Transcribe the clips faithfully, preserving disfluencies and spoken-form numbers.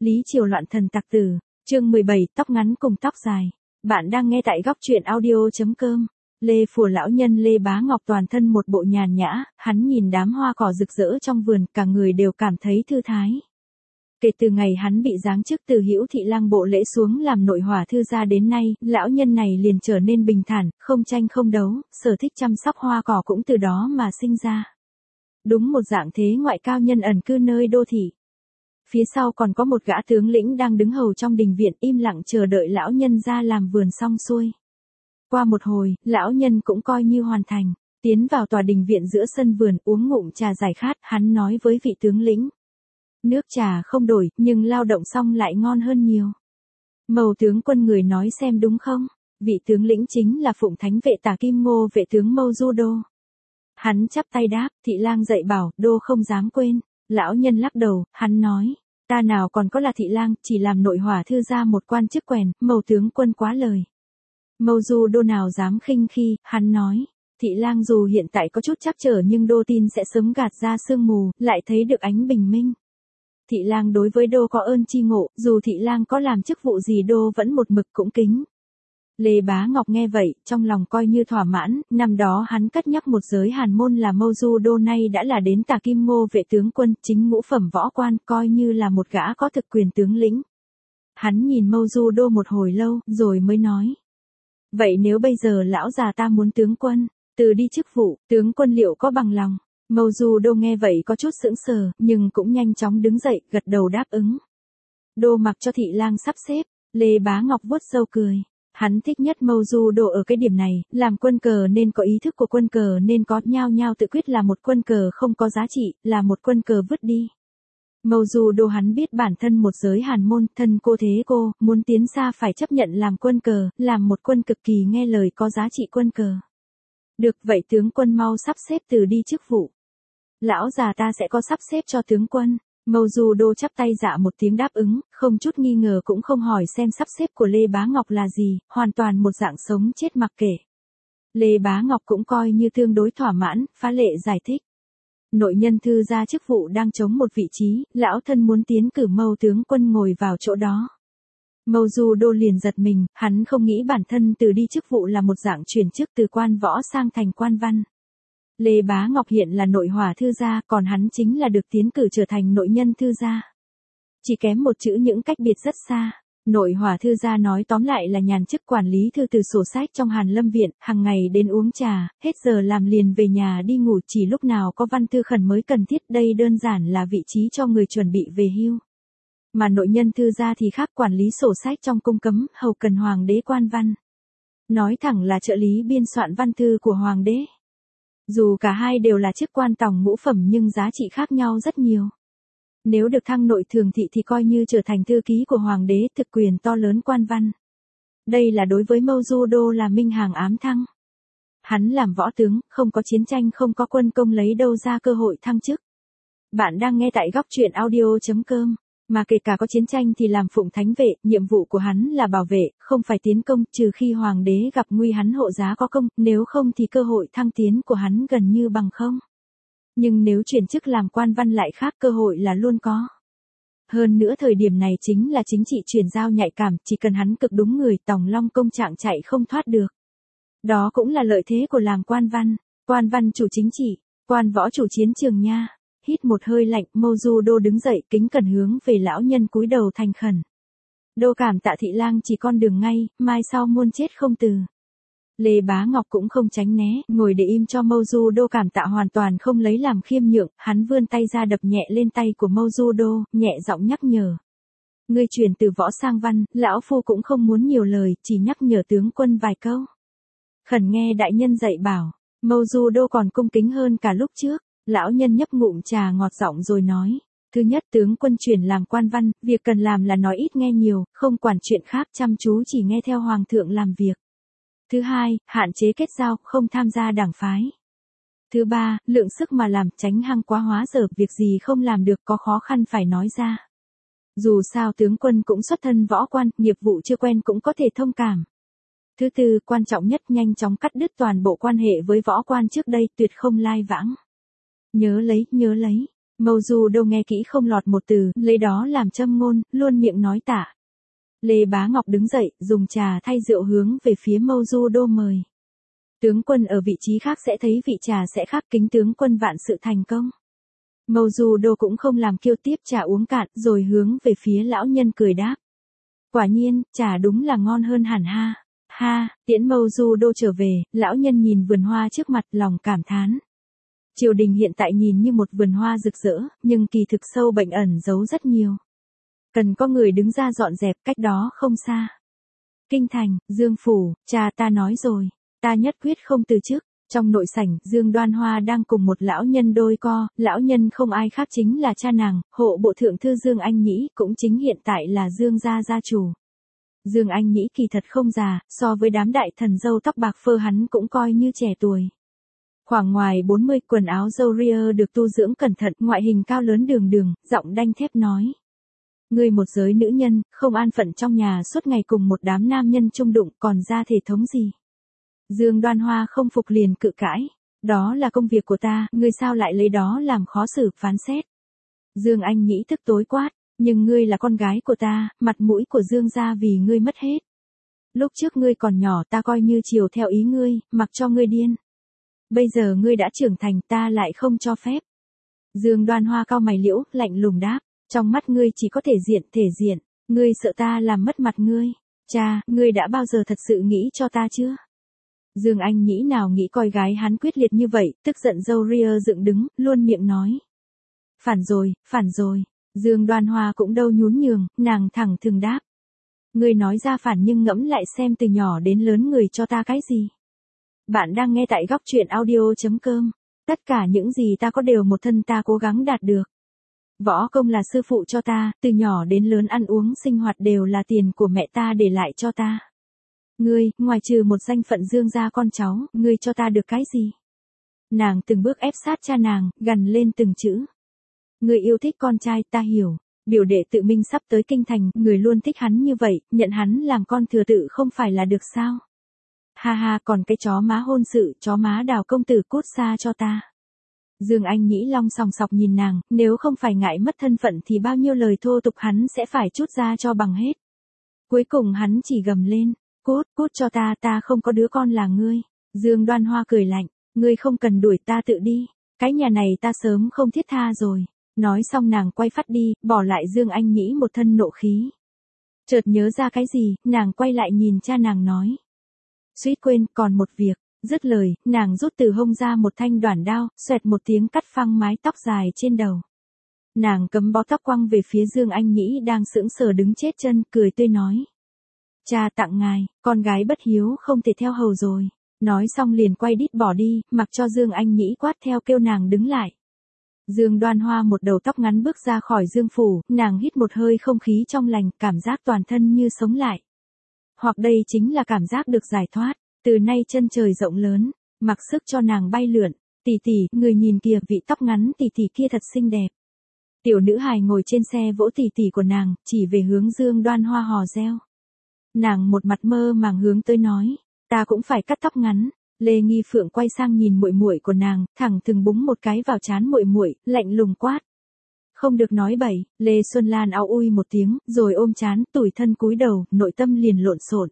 Lý Triều loạn thần tặc tử, chương mười bảy, tóc ngắn cùng tóc dài. Bạn đang nghe tại góc truyện audio.com. Lê Phù lão nhân Lê Bá Ngọc toàn thân một bộ nhàn nhã, hắn nhìn đám hoa cỏ rực rỡ trong vườn, cả người đều cảm thấy thư thái. Kể từ ngày hắn bị giáng chức từ Hữu Thị Lang bộ lễ xuống làm nội hỏa thư gia đến nay, lão nhân này liền trở nên bình thản, không tranh không đấu, sở thích chăm sóc hoa cỏ cũng từ đó mà sinh ra. Đúng một dạng thế ngoại cao nhân ẩn cư nơi đô thị. Phía sau còn có một gã tướng lĩnh đang đứng hầu trong đình viện im lặng chờ đợi lão nhân ra làm vườn xong xuôi. Qua một hồi, lão nhân cũng coi như hoàn thành, tiến vào tòa đình viện giữa sân vườn uống ngụm trà giải khát, hắn nói với vị tướng lĩnh. Nước trà không đổi, nhưng lao động xong lại ngon hơn nhiều. Mầu tướng quân người nói xem đúng không? Vị tướng lĩnh chính là Phụng Thánh vệ Tả Kim Ngô vệ tướng Mâu Du Đô. Hắn chắp tay đáp, Thị Lang dạy bảo, Đô không dám quên. Lão nhân lắc đầu, hắn nói, ta nào còn có là Thị Lang, chỉ làm nội hỏa thư gia một quan chức quèn, Mầu tướng quân quá lời. Mâu Du Đô nào dám khinh khi, hắn nói, Thị Lang dù hiện tại có chút trắc trở nhưng Đô tin sẽ sớm gạt ra sương mù, lại thấy được ánh bình minh. Thị Lang đối với Đô có ơn chi ngộ, dù Thị Lang có làm chức vụ gì Đô vẫn một mực cũng kính. Lê Bá Ngọc nghe vậy, trong lòng coi như thỏa mãn, năm đó hắn cất nhắc một giới hàn môn là Mâu Du Đô nay đã là đến Tả Kim Ngô vệ tướng quân, chính ngũ phẩm võ quan, coi như là một gã có thực quyền tướng lĩnh. Hắn nhìn Mâu Du Đô một hồi lâu, rồi mới nói. Vậy nếu bây giờ lão già ta muốn tướng quân, từ đi chức vụ, tướng quân liệu có bằng lòng? Mâu Du Đô nghe vậy có chút sững sờ, nhưng cũng nhanh chóng đứng dậy, gật đầu đáp ứng. Đô mặc cho Thị Lang sắp xếp, Lê Bá Ngọc vuốt râu cười. Hắn thích nhất Mâu Du Đô ở cái điểm này, làm quân cờ nên có ý thức của quân cờ nên có, nhao nhao tự quyết là một quân cờ không có giá trị, là một quân cờ vứt đi. Mâu Du Đô hắn biết bản thân một giới hàn môn, thân cô thế cô, muốn tiến xa phải chấp nhận làm quân cờ, làm một quân cực kỳ nghe lời có giá trị quân cờ. Được vậy tướng quân mau sắp xếp từ đi chức vụ. Lão già ta sẽ có sắp xếp cho tướng quân. Mâu Du Đô chắp tay dạ một tiếng đáp ứng, không chút nghi ngờ cũng không hỏi xem sắp xếp của Lê Bá Ngọc là gì, hoàn toàn một dạng sống chết mặc kệ. Lê Bá Ngọc cũng coi như tương đối thỏa mãn, phá lệ giải thích. Nội nhân thư gia chức vụ đang chống một vị trí, lão thân muốn tiến cử Mâu tướng quân ngồi vào chỗ đó. Mâu Du Đô liền giật mình, hắn không nghĩ bản thân từ đi chức vụ là một dạng chuyển chức từ quan võ sang thành quan văn. Lê Bá Ngọc hiện là nội hỏa thư gia, còn hắn chính là được tiến cử trở thành nội nhân thư gia. Chỉ kém một chữ những cách biệt rất xa. Nội hỏa thư gia nói tóm lại là nhàn chức quản lý thư từ sổ sách trong Hàn Lâm viện, hàng ngày đến uống trà, hết giờ làm liền về nhà đi ngủ, chỉ lúc nào có văn thư khẩn mới cần thiết, đây đơn giản là vị trí cho người chuẩn bị về hưu. Mà nội nhân thư gia thì khác, quản lý sổ sách trong cung cấm, hầu cần hoàng đế quan văn. Nói thẳng là trợ lý biên soạn văn thư của hoàng đế. Dù cả hai đều là chức quan tòng ngũ phẩm nhưng giá trị khác nhau rất nhiều. Nếu được thăng nội thường thị thì coi như trở thành thư ký của hoàng đế, thực quyền to lớn quan văn. Đây là đối với Mâu Du Đô là minh hàng ám thăng. Hắn làm võ tướng, không có chiến tranh không có quân công lấy đâu ra cơ hội thăng chức. Bạn đang nghe tại góc truyện audio.com. Mà kể cả có chiến tranh thì làm Phụng Thánh vệ, nhiệm vụ của hắn là bảo vệ, không phải tiến công, trừ khi hoàng đế gặp nguy hắn hộ giá có công, nếu không thì cơ hội thăng tiến của hắn gần như bằng không. Nhưng nếu chuyển chức làm quan văn lại khác, cơ hội là luôn có. Hơn nữa thời điểm này chính là chính trị chuyển giao nhạy cảm, chỉ cần hắn cực đúng người, Tòng Long công trạng chạy không thoát được. Đó cũng là lợi thế của làm quan văn, quan văn chủ chính trị, quan võ chủ chiến trường nha. Hít một hơi lạnh, Mâu Du Đô đứng dậy, kính cẩn hướng về lão nhân cúi đầu thành khẩn. Đô cảm tạ Thị Lang chỉ con đường ngay, mai sau muôn chết không từ. Lê Bá Ngọc cũng không tránh né, ngồi để im cho Mâu Du Đô cảm tạ, hoàn toàn không lấy làm khiêm nhượng, hắn vươn tay ra đập nhẹ lên tay của Mâu Du Đô, nhẹ giọng nhắc nhở. Ngươi chuyển từ võ sang văn, lão phu cũng không muốn nhiều lời, chỉ nhắc nhở tướng quân vài câu. Khẩn nghe đại nhân dạy bảo, Mâu Du Đô còn cung kính hơn cả lúc trước. Lão nhân nhấp ngụm trà ngọt giọng rồi nói, thứ nhất tướng quân chuyển làm quan văn, việc cần làm là nói ít nghe nhiều, không quản chuyện khác, chăm chú chỉ nghe theo hoàng thượng làm việc. Thứ hai, hạn chế kết giao, không tham gia đảng phái. Thứ ba, lượng sức mà làm, tránh hăng quá hóa dở, việc gì không làm được có khó khăn phải nói ra. Dù sao tướng quân cũng xuất thân võ quan, nghiệp vụ chưa quen cũng có thể thông cảm. Thứ tư, quan trọng nhất nhanh chóng cắt đứt toàn bộ quan hệ với võ quan trước đây, tuyệt không lai vãng. Nhớ lấy, nhớ lấy. Mâu Du Đô nghe kỹ không lọt một từ, lấy đó làm châm ngôn, luôn miệng nói tạ. Lê Bá Ngọc đứng dậy, dùng trà thay rượu hướng về phía Mâu Du Đô mời. Tướng quân ở vị trí khác sẽ thấy vị trà sẽ khác, kính tướng quân vạn sự thành công. Mâu Du Đô cũng không làm kiêu, tiếp trà uống cạn, rồi hướng về phía lão nhân cười đáp. Quả nhiên, trà đúng là ngon hơn hẳn ha. Ha, tiễn Mâu Du Đô trở về, lão nhân nhìn vườn hoa trước mặt lòng cảm thán. Triều đình hiện tại nhìn như một vườn hoa rực rỡ, nhưng kỳ thực sâu bệnh ẩn giấu rất nhiều. Cần có người đứng ra dọn dẹp, cách đó không xa. Kinh thành, Dương phủ, cha ta nói rồi, ta nhất quyết không từ chức. Trong nội sảnh, Dương Đoan Hoa đang cùng một lão nhân đôi co, lão nhân không ai khác chính là cha nàng, hộ bộ thượng thư Dương Anh Nhĩ, cũng chính hiện tại là Dương gia gia chủ. Dương Anh Nhĩ kỳ thật không già, so với đám đại thần râu tóc bạc phơ hắn cũng coi như trẻ tuổi. Khoảng ngoài bốn mươi, quần áo râu ria được tu dưỡng cẩn thận, ngoại hình cao lớn đường đường, giọng đanh thép nói. Ngươi một giới nữ nhân, không an phận trong nhà suốt ngày cùng một đám nam nhân chung đụng, còn ra thể thống gì? Dương Đoan Hoa không phục liền cự cãi. Đó là công việc của ta, ngươi sao lại lấy đó làm khó xử, phán xét? Dương Anh Nhĩ tức tối quát, nhưng ngươi là con gái của ta, mặt mũi của Dương gia vì ngươi mất hết. Lúc trước ngươi còn nhỏ ta coi như chiều theo ý ngươi, mặc cho ngươi điên. Bây giờ ngươi đã trưởng thành ta lại không cho phép. Dương Đoan Hoa cau mày liễu, lạnh lùng đáp, trong mắt ngươi chỉ có thể diện, thể diện, ngươi sợ ta làm mất mặt ngươi. Cha, ngươi đã bao giờ thật sự nghĩ cho ta chưa? Dương Anh Nhĩ nào nghĩ coi gái hắn quyết liệt như vậy, tức giận râu ria dựng đứng, luôn miệng nói. Phản rồi, phản rồi. Dương Đoan Hoa cũng đâu nhún nhường, nàng thẳng thừng đáp. Ngươi nói ra phản nhưng ngẫm lại xem từ nhỏ đến lớn người cho ta cái gì. Bạn đang nghe tại góc truyện audio chấm com. Tất cả những gì ta có đều một thân ta cố gắng đạt được. Võ công là sư phụ cho ta, từ nhỏ đến lớn ăn uống sinh hoạt đều là tiền của mẹ ta để lại cho ta. Ngươi, ngoài trừ một danh phận Dương gia con cháu, ngươi cho ta được cái gì? Nàng từng bước ép sát cha nàng, gằn lên từng chữ. Ngươi yêu thích con trai, ta hiểu. Biểu đệ tự minh sắp tới kinh thành, người luôn thích hắn như vậy, nhận hắn làm con thừa tự không phải là được sao? Ha ha, còn cái chó má hôn sự, chó má Đào công tử cút xa cho ta. Dương Anh Nhĩ long sòng sọc nhìn nàng, nếu không phải ngại mất thân phận thì bao nhiêu lời thô tục hắn sẽ phải trút ra cho bằng hết. Cuối cùng hắn chỉ gầm lên, cút, cút cho ta, ta không có đứa con là ngươi. Dương Đoan Hoa cười lạnh, ngươi không cần đuổi ta tự đi, cái nhà này ta sớm không thiết tha rồi. Nói xong nàng quay phát đi, bỏ lại Dương Anh Nhĩ một thân nộ khí. Chợt nhớ ra cái gì, nàng quay lại nhìn cha nàng nói. Suýt quên, còn một việc. Dứt lời, nàng rút từ hông ra một thanh đoản đao, xoẹt một tiếng cắt phăng mái tóc dài trên đầu. Nàng cấm bó tóc quăng về phía Dương Anh Nhĩ đang sững sờ đứng chết chân, cười tươi nói. Cha tặng ngài, con gái bất hiếu không thể theo hầu rồi. Nói xong liền quay đít bỏ đi, mặc cho Dương Anh Nhĩ quát theo kêu nàng đứng lại. Dương Đoan Hoa một đầu tóc ngắn bước ra khỏi Dương phủ, nàng hít một hơi không khí trong lành, cảm giác toàn thân như sống lại. Hoặc đây chính là cảm giác được giải thoát, từ nay chân trời rộng lớn, mặc sức cho nàng bay lượn. Tỷ tỷ, người nhìn kìa, vị tóc ngắn tỷ tỷ kia thật xinh đẹp. Tiểu nữ hài ngồi trên xe vỗ tỷ tỷ của nàng, chỉ về hướng Dương Đoan Hoa hò reo. Nàng một mặt mơ màng hướng tới nói, ta cũng phải cắt tóc ngắn. Lê Nghi Phượng quay sang nhìn muội muội của nàng, thẳng thừng búng một cái vào trán muội muội, lạnh lùng quát. Không được nói bậy. Lê Xuân Lan au ui một tiếng, rồi ôm trán, tủi thân cúi đầu, nội tâm liền lộn xộn.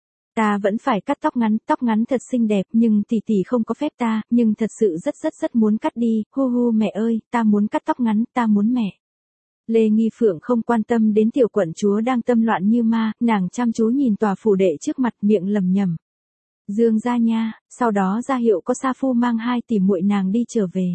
Ta vẫn phải cắt tóc ngắn, tóc ngắn thật xinh đẹp, nhưng tỷ tỷ không có phép ta, nhưng thật sự rất rất rất muốn cắt đi, hu hu mẹ ơi, ta muốn cắt tóc ngắn, ta muốn mẹ. Lê Nghi Phượng không quan tâm đến tiểu quận chúa đang tâm loạn như ma, nàng chăm chú nhìn tòa phủ đệ trước mặt, miệng lầm nhầm. Dương gia nha, sau đó ra hiệu có sa phu mang hai tỷ muội nàng đi trở về.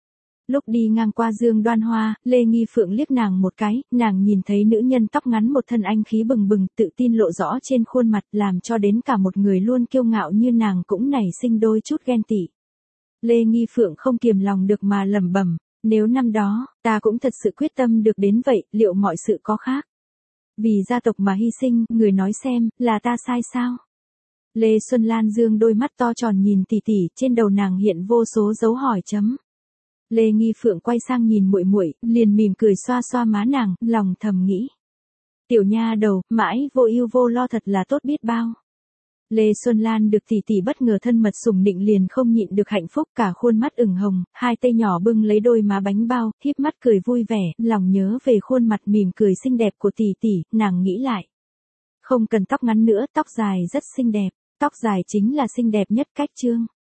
Lúc đi ngang qua Dương Đoan Hoa, Lê Nghi Phượng liếc nàng một cái, nàng nhìn thấy nữ nhân tóc ngắn một thân anh khí bừng bừng, tự tin lộ rõ trên khuôn mặt, làm cho đến cả một người luôn kiêu ngạo như nàng cũng nảy sinh đôi chút ghen tị. Lê Nghi Phượng không kiềm lòng được mà lẩm bẩm, nếu năm đó, ta cũng thật sự quyết tâm được đến vậy, liệu mọi sự có khác? Vì gia tộc mà hy sinh, người nói xem, là ta sai sao? Lê Xuân Lan dương đôi mắt to tròn nhìn tỷ tỷ, trên đầu nàng hiện vô số dấu hỏi chấm. Lê Nghi Phượng quay sang nhìn muội muội, liền mỉm cười xoa xoa má nàng, lòng thầm nghĩ. Tiểu nha đầu, mãi vô ưu vô lo thật là tốt biết bao. Lê Xuân Lan được tỷ tỷ bất ngờ thân mật sủng nịnh liền không nhịn được hạnh phúc, cả khuôn mắt ửng hồng, hai tay nhỏ bưng lấy đôi má bánh bao, híp mắt cười vui vẻ, lòng nhớ về khuôn mặt mỉm cười xinh đẹp của tỷ tỷ, nàng nghĩ lại. Không cần tóc ngắn nữa, tóc dài rất xinh đẹp, tóc dài chính là xinh đẹp nhất cách Trương.